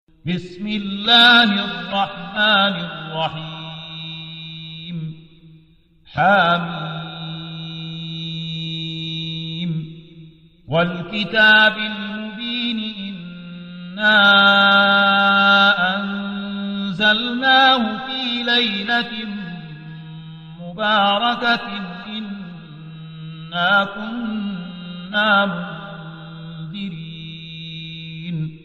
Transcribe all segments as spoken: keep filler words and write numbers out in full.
بسم الله الرحمن الرحيم حميم والكتاب المبين إنا أنزلناه في ليلة مباركة إنا كنا منذرين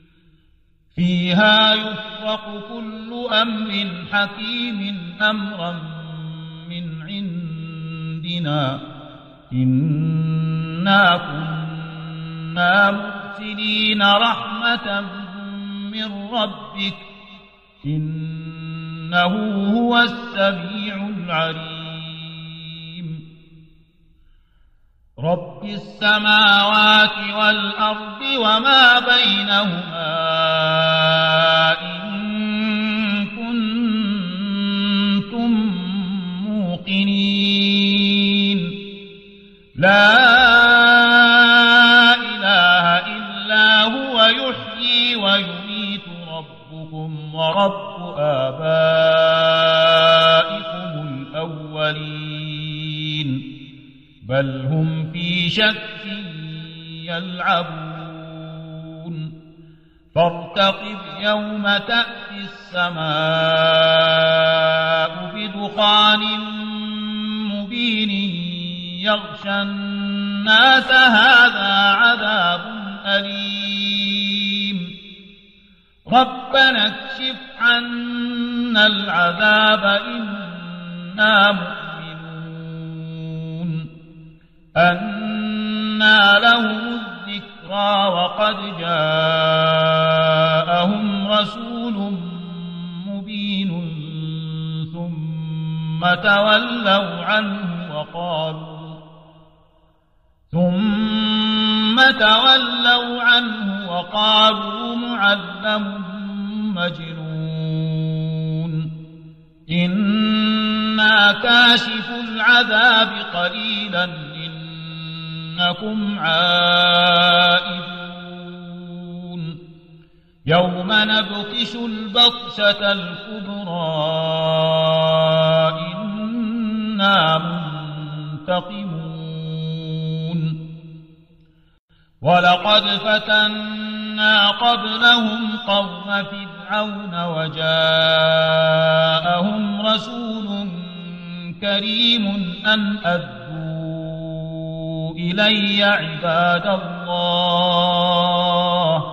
فيها يفرق كل أمر حكيم أمرا من عندنا إنا كنا مرسلين رحمة من ربك إنه هو السميع العليم رب السماوات والأرض وما بينهما إن كنتم موقنين لا إله إلا هو يحيي ويميت ربكم ورب آبائكم الأولين بل هم في شك يلعبون فارتقب يوم تأتي السماء بدخان مبين يغشى الناس هذا عذاب أليم ربنا اكشف عنا العذاب إنا مؤمنون أنى لهم الذكرى وقد جاءهم رسول مبين ثم تولوا عنه وقالوا ثم تولوا عنه وقالوا معلم مجنون إنا كاشف العذاب قليلا إنكم عائدون يوم نبطش البطشة الكبرى إنا منتقمون ولقد فتنا قبلهم قوم فرعون وجاءهم رسول كريم أن أدوا إلي عباد الله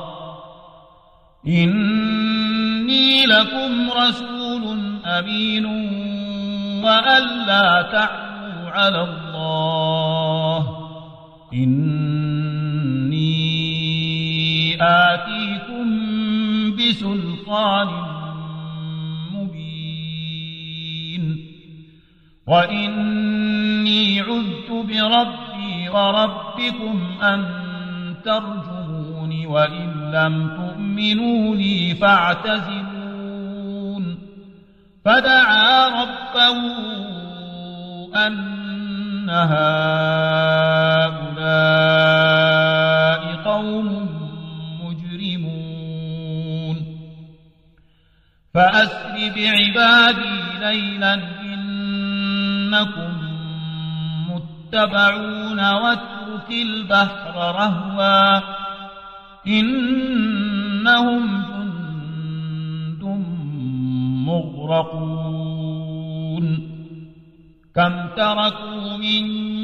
إني لكم رسول أمين وأن لا تعلوا على الله إني آتيكم بسلطان مبين وإني عذت بربي وربكم أن ترجمون وإن لم تؤمنوا لي فاعتزلون فدعا ربه أن هؤلاء قوم مجرمون فأسر بعبادي ليلا إنكم متبعون واترك البحر رهوا إنهم جند مغرقون كم تركوا من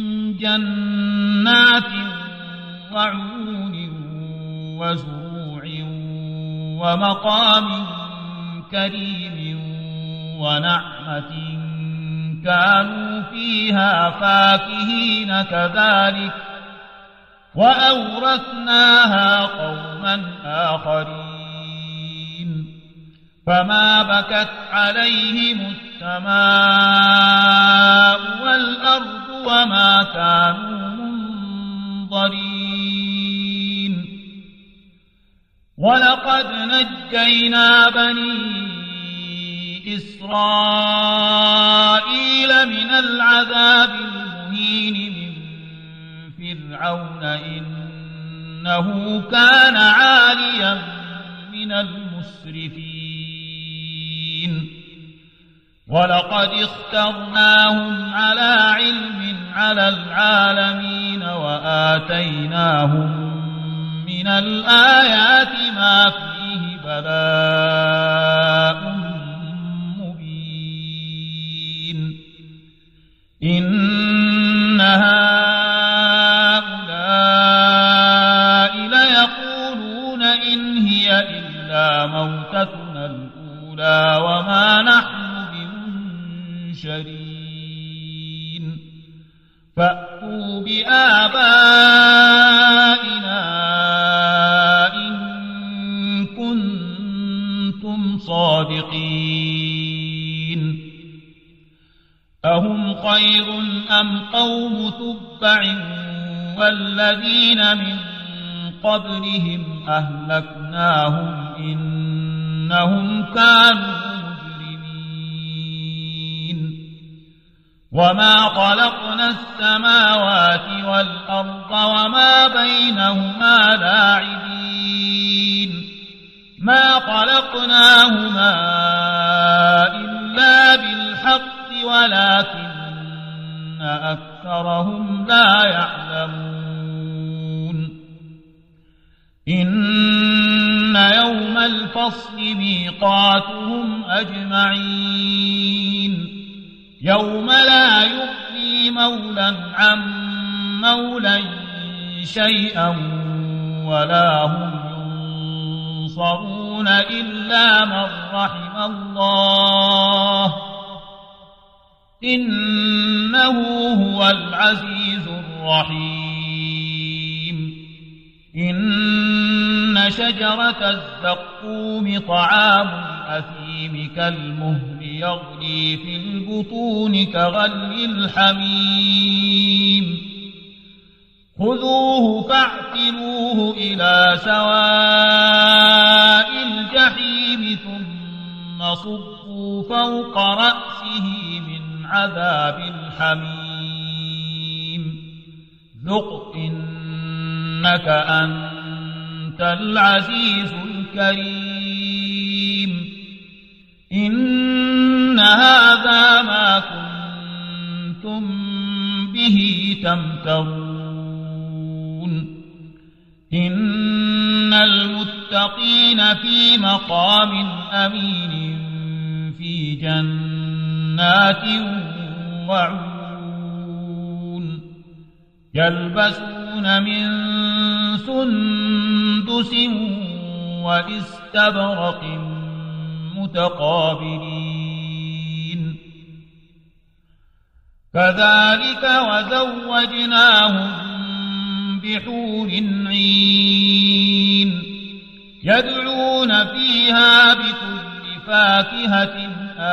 جنات وعيون وزروع ومقام كريم ونعمة كانوا فيها فاكهين كذلك وأورثناها قوما آخرين فما بكت عليهم السماء والأرض وما كانوا منظرين ولقد نجينا بني إسرائيل من العذاب المهين من فرعون إنه كان عاليا من المسرفين ولقد اخترناهم على علم على العالمين وآتيناهم من الآيات ما فيه بلاء مبين إن هؤلاء ليقولون إن هي إلا موتتنا الأولى وما نحن بمنشرين فأتوا بآبائنا إن كنتم صادقين أهم خير أم قوم تبع والذين من قبلهم أهلكناهم إنهم كانوا مجرمين وما خلقنا السماوات والأرض وما بينهما لاعبين ما خلقناهما إلا بالحق ولكن أكثرهم لا يعلمون إن يوم الفصل ميقاتهم أجمعين يوم لا يغني مولى عن مولى شيئا ولا هم ينصرون إلا من رحم الله إنه هو العزيز الرحيم إن شجرة الزقوم طعام الأثيم كالمهل يغلي في البطون كغلي الحميم خذوه فاعتلوه إلى سواء الجحيم ثم صبوا فوق رأسه من عذاب الحميم ذق إنك أنت العزيز الكريم إن هذا ما كنتم به تمترون إن المتقين في مقام أمين في جنات وعيون يلبسون من سندس واستبرق متقابلين كذلك وزوجناهم بحور عين يدعون فيها بكل فاكهة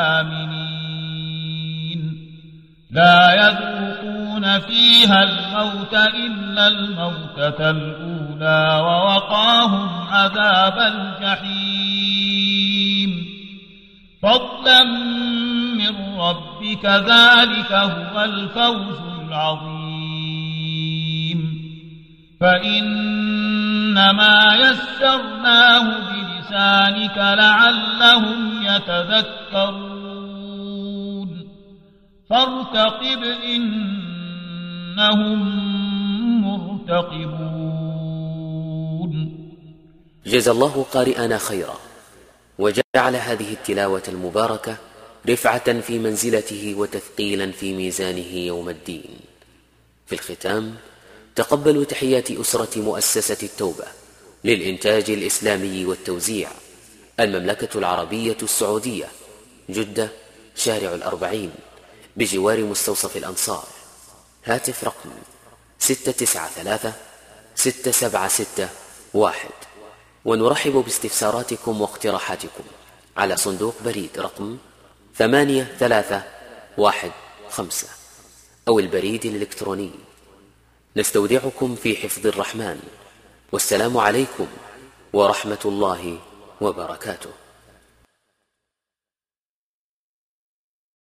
آمنين لا يذوقون فيها الموت إلا الموتة الأولى ووقاهم عذاب الجحيم فضلا من ربك ذلك هو الفوز العظيم فإنما يسرناه بلسانك لعلهم يتذكرون فارتقب إنهم مرتقبون. جزا الله قارئنا خيرا وجعل هذه التلاوة المباركة رفعة في منزلته وتثقيلا في ميزانه يوم الدين. في الختام تقبلوا تحيات أسرة مؤسسة التوبة للإنتاج الإسلامي والتوزيع، المملكة العربية السعودية، جدة، شارع الأربعين، بجوار مستوصف الأنصار. هاتف رقم ستة تسعة ثلاثة ستة سبعة ستة واحد. ونرحب باستفساراتكم واقتراحاتكم على صندوق بريد رقم ثمانية ثلاثة واحد خمسة أو البريد الإلكتروني. نستودعكم في حفظ الرحمن، والسلام عليكم ورحمة الله وبركاته.